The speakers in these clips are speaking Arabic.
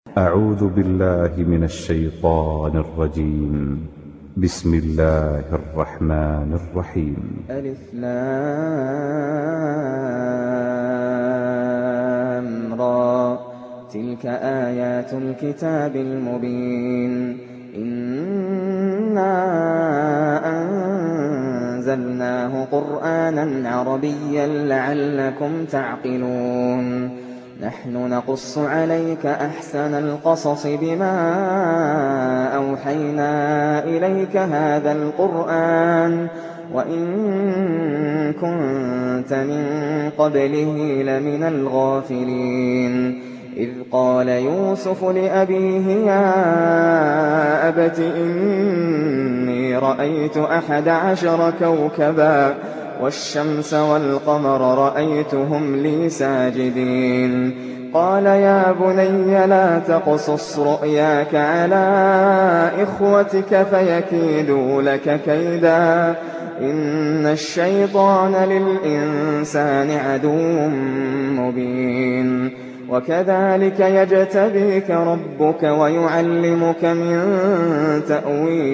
أعوذ بالله من الشيطان الرجيم. بسم الله الرحمن الرحيم. ألف لام را تلك آيات الكتاب المبين إنا أنزلناه قرآنا عربيا لعلكم تعقلون نحن نقص عليك أحسن القصص بما أوحينا إليك هذا القرآن وإن كنت من قبله لمن الغافلين إذ قال يوسف لأبيه يا أبت إني رأيت 11 كوكبا والشمس والقمر رأيتهم لي ساجدين قال يا بني لا تقصص رؤياك على إخوتك فيكيدوا لك كيدا إن الشيطان للإنسان عدو مبين وكذلك يجتبيك ربك ويعلمك من تأويل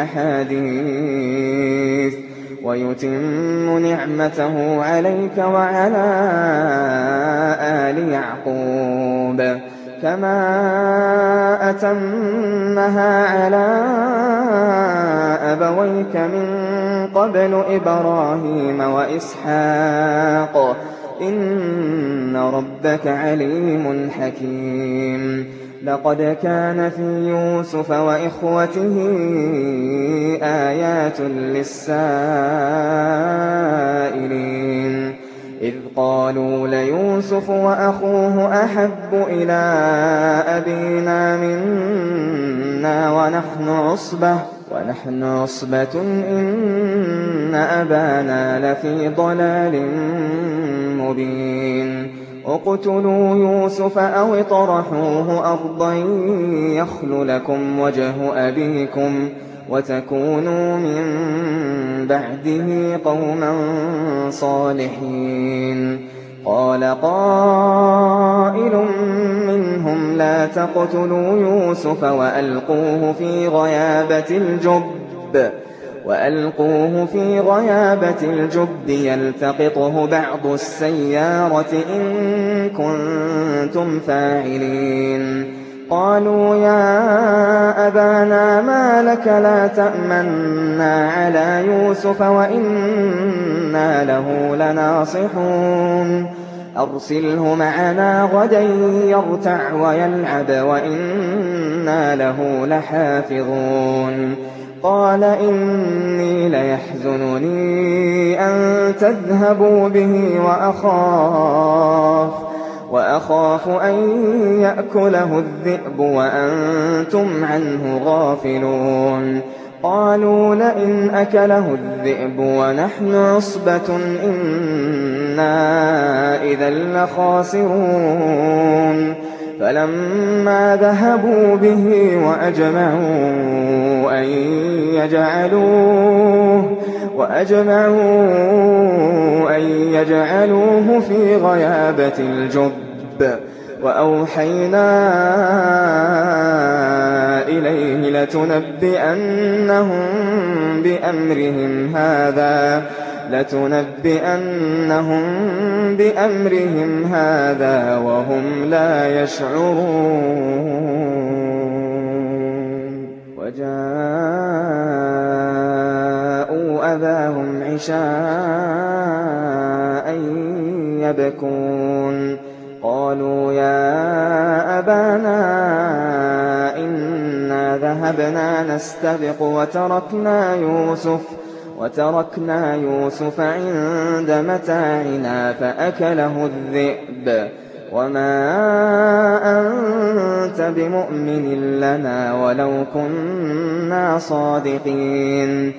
الأحاديث ويتم نعمته عليك وعلى آل يعقوب كما أتمها على أبويك من قبل إبراهيم وإسحاق إن ربك عليم حكيم لقد كان في يوسف وإخوته آيات للسائلين إذ قالوا ليوسف وأخوه أحب إلى أبينا منا ونحن عصبة إن أبانا لفي ضلال مبين اقتلوا يوسف أو اطرحوه أرضا يخل لكم وجه أبيكم وتكونوا من بعده قوما صالحين قال قائل منهم لا تقتلوا يوسف وألقوه في غيابة الجب يلتقطه بعض السيارة إن كنتم فاعلين قالوا يا أبانا ما لك لا تأمنا على يوسف وإنا له لناصحون أرسله معنا غدا يرتع ويلعب وإنا له لحافظون قال إني ليحزنني أن تذهبوا به وأخاف أن يأكله الذئب وأنتم عنه غافلون قالوا لئن أكله الذئب ونحن عصبة إنا إذا لخاسرون فلما ذهبوا به وأجمعوا أن يجعلوه في غيابة الجب وأوحينا إليه لتنبئنهم بأمرهم هذا وهم لا يشعرون وجاءوا أباهم عشاء يبكون قالوا يا أبانا إنا ذهبنا نستبق وتركنا يوسف عند متاعنا فأكله الذئب وما أنت بمؤمن لنا ولو كنا صادقين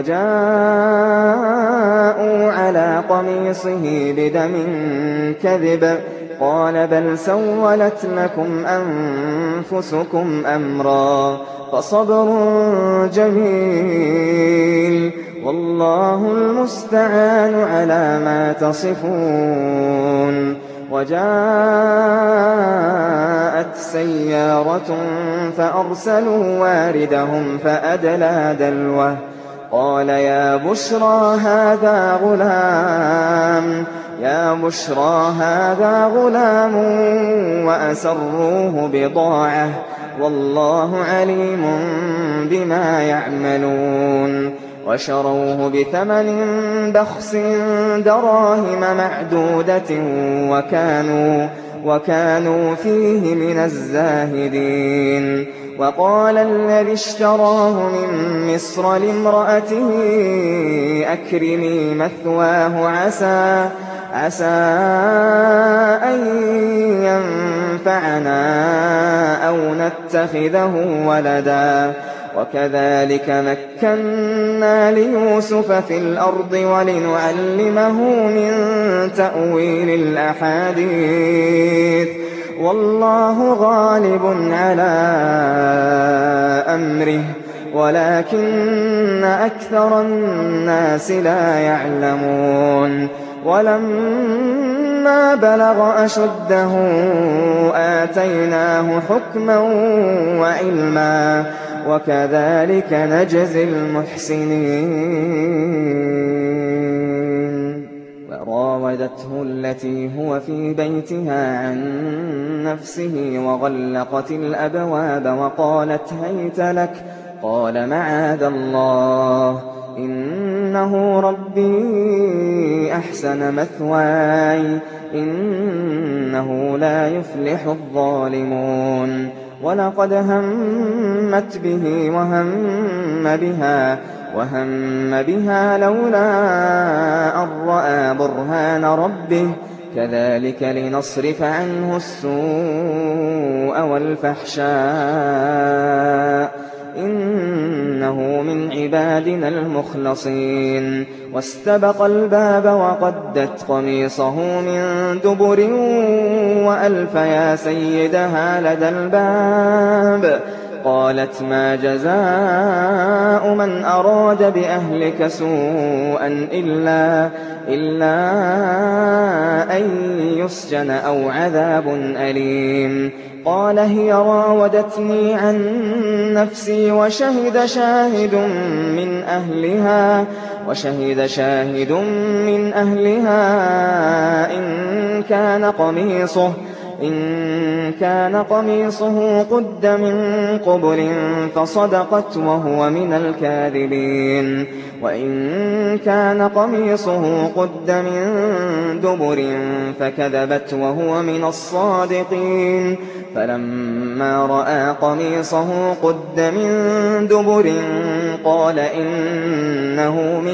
وجاءوا على قميصه بدم كذب قال بل سولت لكم أنفسكم أمرا فصبر جميل والله المستعان على ما تصفون وجاءت سيارة فأرسلوا واردهم فأدلى دلوه قال يا بشرى هذا غلام وأسروه بضاعة والله عليم بما يعملون وشروه بثمن بخس دراهم معدودة وكانوا فيه من الزاهدين وقال الذي اشتراه من مصر لامرأته أكرمي مثواه عسى أن ينفعنا أو نتخذه ولدا وكذلك مكنا ليوسف في الأرض ولنعلمه من تأويل الأحاديث والله غالب على أمره ولكن أكثر الناس لا يعلمون ولما بلغ أشده آتيناه حكما وعلما وكذلك نجزي المحسنين وراودته التي هو في بيتها عن نفسه وغلقت الأبواب وقالت هيت لك قال معاذ الله إنه ربي أحسن مثواي إنه لا يفلح الظالمون ولقد همت به وهم بها لولا أن رأى برهان ربه كذلك لنصرف عنه السوء والفحشاء إنه من عبادنا المخلصين واستبق الباب وقدت قميصه من دبر وألف يا سيدها لدى الباب قالت ما جزاء من أراد بأهلك سوءا إلا أن يسجن أو عذاب أليم قال هي راودتني عن نفسي وشهد شاهد من أهلها إن كان قميصه قد من قبل فصدقت وهو من الكاذبين وإن كان قميصه قد من دبر فكذبت وهو من الصادقين فلما رأى قميصه قد من دبر قال إنه من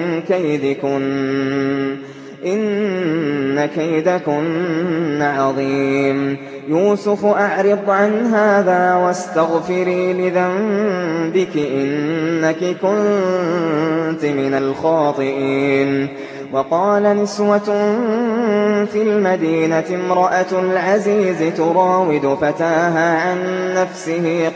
كيدكن إن كيدكن عظيم يوسف أعرض عن هذا واستغفري لذنبك إنك كنت من الخاطئين وقال نسوة في المدينة امرأة العزيز تراود فتاها عن نفسه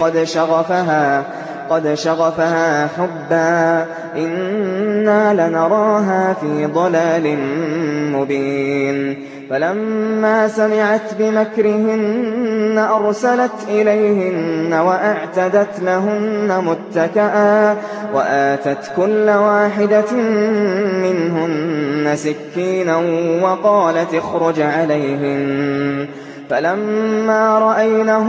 قد شغفها حبا إنا لنراها في ضلال مبين فلما سمعت بمكرهن أرسلت إليهن وأعتدت لهن متكئا وآتت كل واحدة منهن سكينا وقالت اخرج عليهن فلما رأينه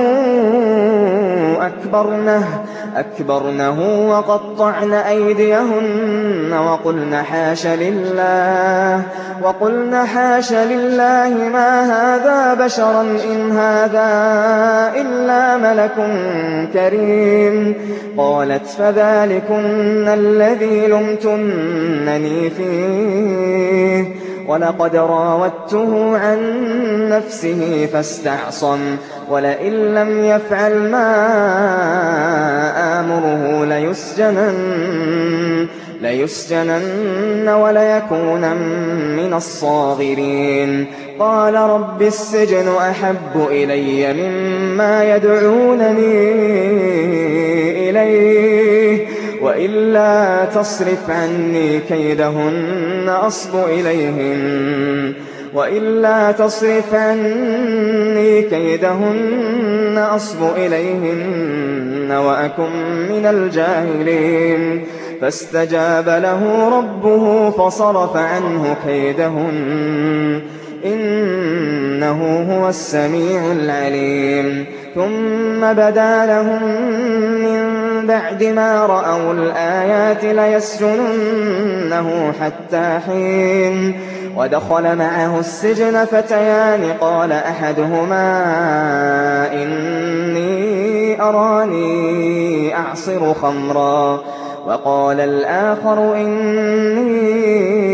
أكبرنه وقطعن أيديهن وقلن حاش لله ما هذا بشرا إن هذا إلا ملك كريم قالت فذلكن الذي لمتنني فيه ولقد راودته عن نفسه فاستعصم ولئن لم يفعل ما آمره ليسجنن وليكونن من الصاغرين قال رب السجن أحب إلي مما يدعونني إليه وإلا تصرف عني كيدهن أصب إليهن وإلا تصرف عني كيدهن أصب إليهن وأكن من الجاهلين فاستجاب له ربه فصرف عنه كيدهن إنه هو السميع العليم ثم بدا لهم من بعد ما رأوا الآيات ليسجننه حتى حين ودخل معه السجن فتيان قال أحدهما إني أراني أعصر خمرا وقال الآخر إني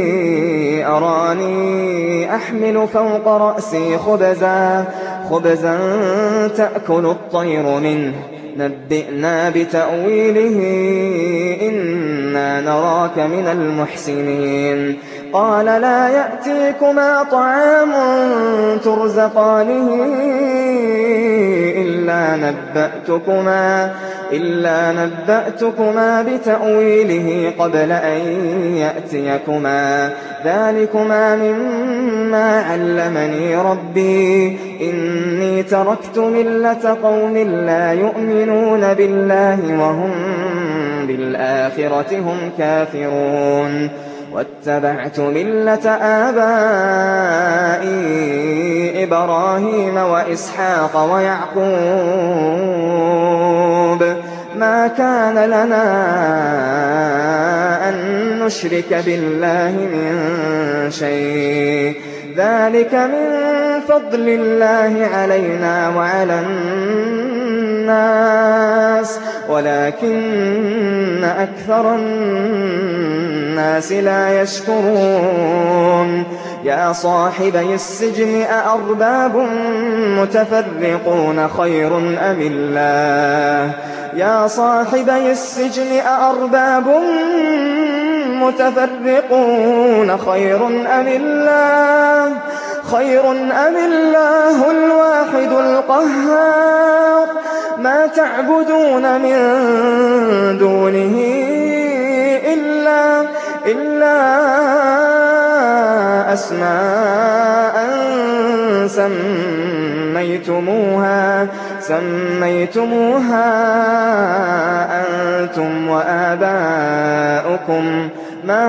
أراني أحمل فوق رأسي خبزا تأكل الطير منه نبئنا بتأويله إنا نراك من المحسنين قال لا يأتيكما طعام ترزقانه إلا نبأتكما بتأويله قبل أن يأتيكما ذلكما مما علمني ربي إني تركت ملة قوم لا يؤمنون بالله وهم بالآخرة هم كافرون واتبعت ملة آبائي إبراهيم وإسحاق ويعقوب ما كان لنا أن نشرك بالله من شيء ذلك من فضل الله علينا وعلى الناس ولكن أكثر الناس لا يشكرون يا صاحبي السجن أأرباب متفرقون خير أم الله يا صاحبي السجن أأرباب متفرقون خير أم الله الواحد القهار ما تعبدون من دونه إلا أسماء سميتموها أنتم وآباؤكم ما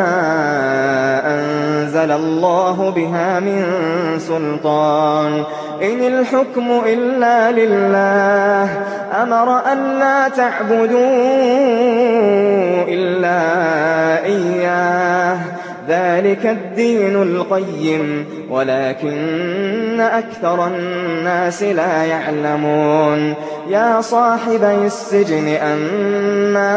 أنزل الله بها من سلطان إن الحكم إلا لله أمر أن لا تعبدوا إلا إياه ذلك الدين القيم ولكن أكثر الناس لا يعلمون يا صاحبي السجن أما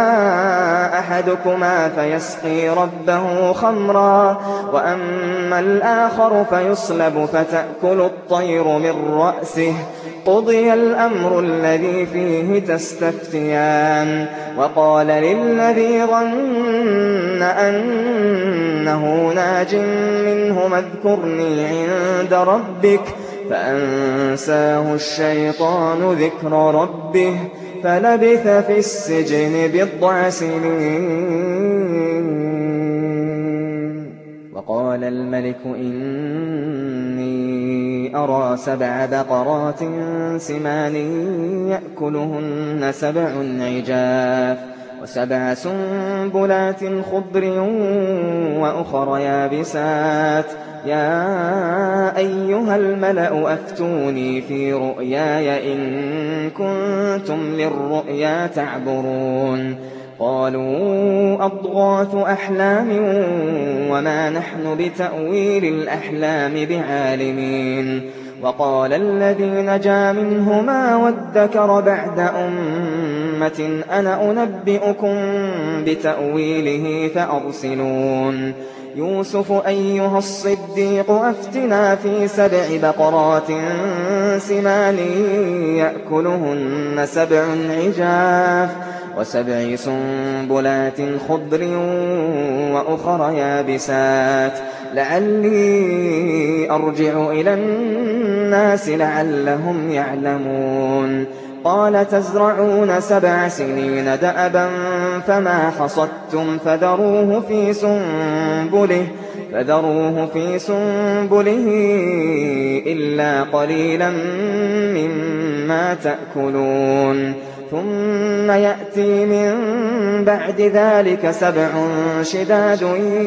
أحدكما فيسقي ربه خمرا وأما الآخر فيصلب فتأكل الطير من رأسه قضي الأمر الذي فيه تستفتيان وقال للذي ظن أنه ناج منهما اذكرني عند ربك فأنساه الشيطان ذكر ربه فلبث في السجن بضع سنين وقال الملك إني أرى 7 بقرات سمان يأكلهن 7 عجاف و7 سنبلات خضر وأخر يابسات يا أيها الملأ أفتوني في رؤياي إن كنتم للرؤيا تعبرون قالوا أضغاث أحلام وما نحن بتأويل الأحلام بعالمين وقال الذي نجا منهما وادكر بعد أمة أنا أنبئكم بتأويله فأرسلون يوسف أيها الصديق أفتنا في 7 بقرات سمان يأكلهن 7 عجاف و7 سنبلات خضر وأخر يابسات لعلي أرجع إلى الناس لعلهم يعلمون قال تزرعون 7 سنين دأبا فما حصدتم فذروه في سنبله فذروه في سنبله إلا قليلا مما تأكلون ثم يأتي من بعد ذلك 7 شداد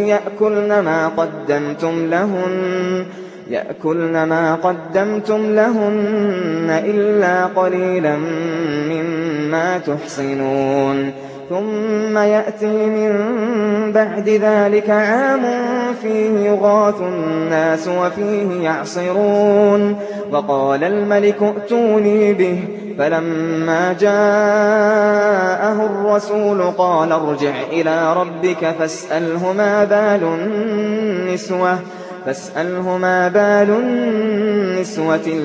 يأكلن ما قدمتم لهن إلا قليلا مما تحصنون ثم يأتي من بعد ذلك عام فيه يغاث الناس وفيه يعصرون وقال الملك ائتوني به فلما جاءه الرسول قال ارجع إلى ربك فاسأله ما بال النسوة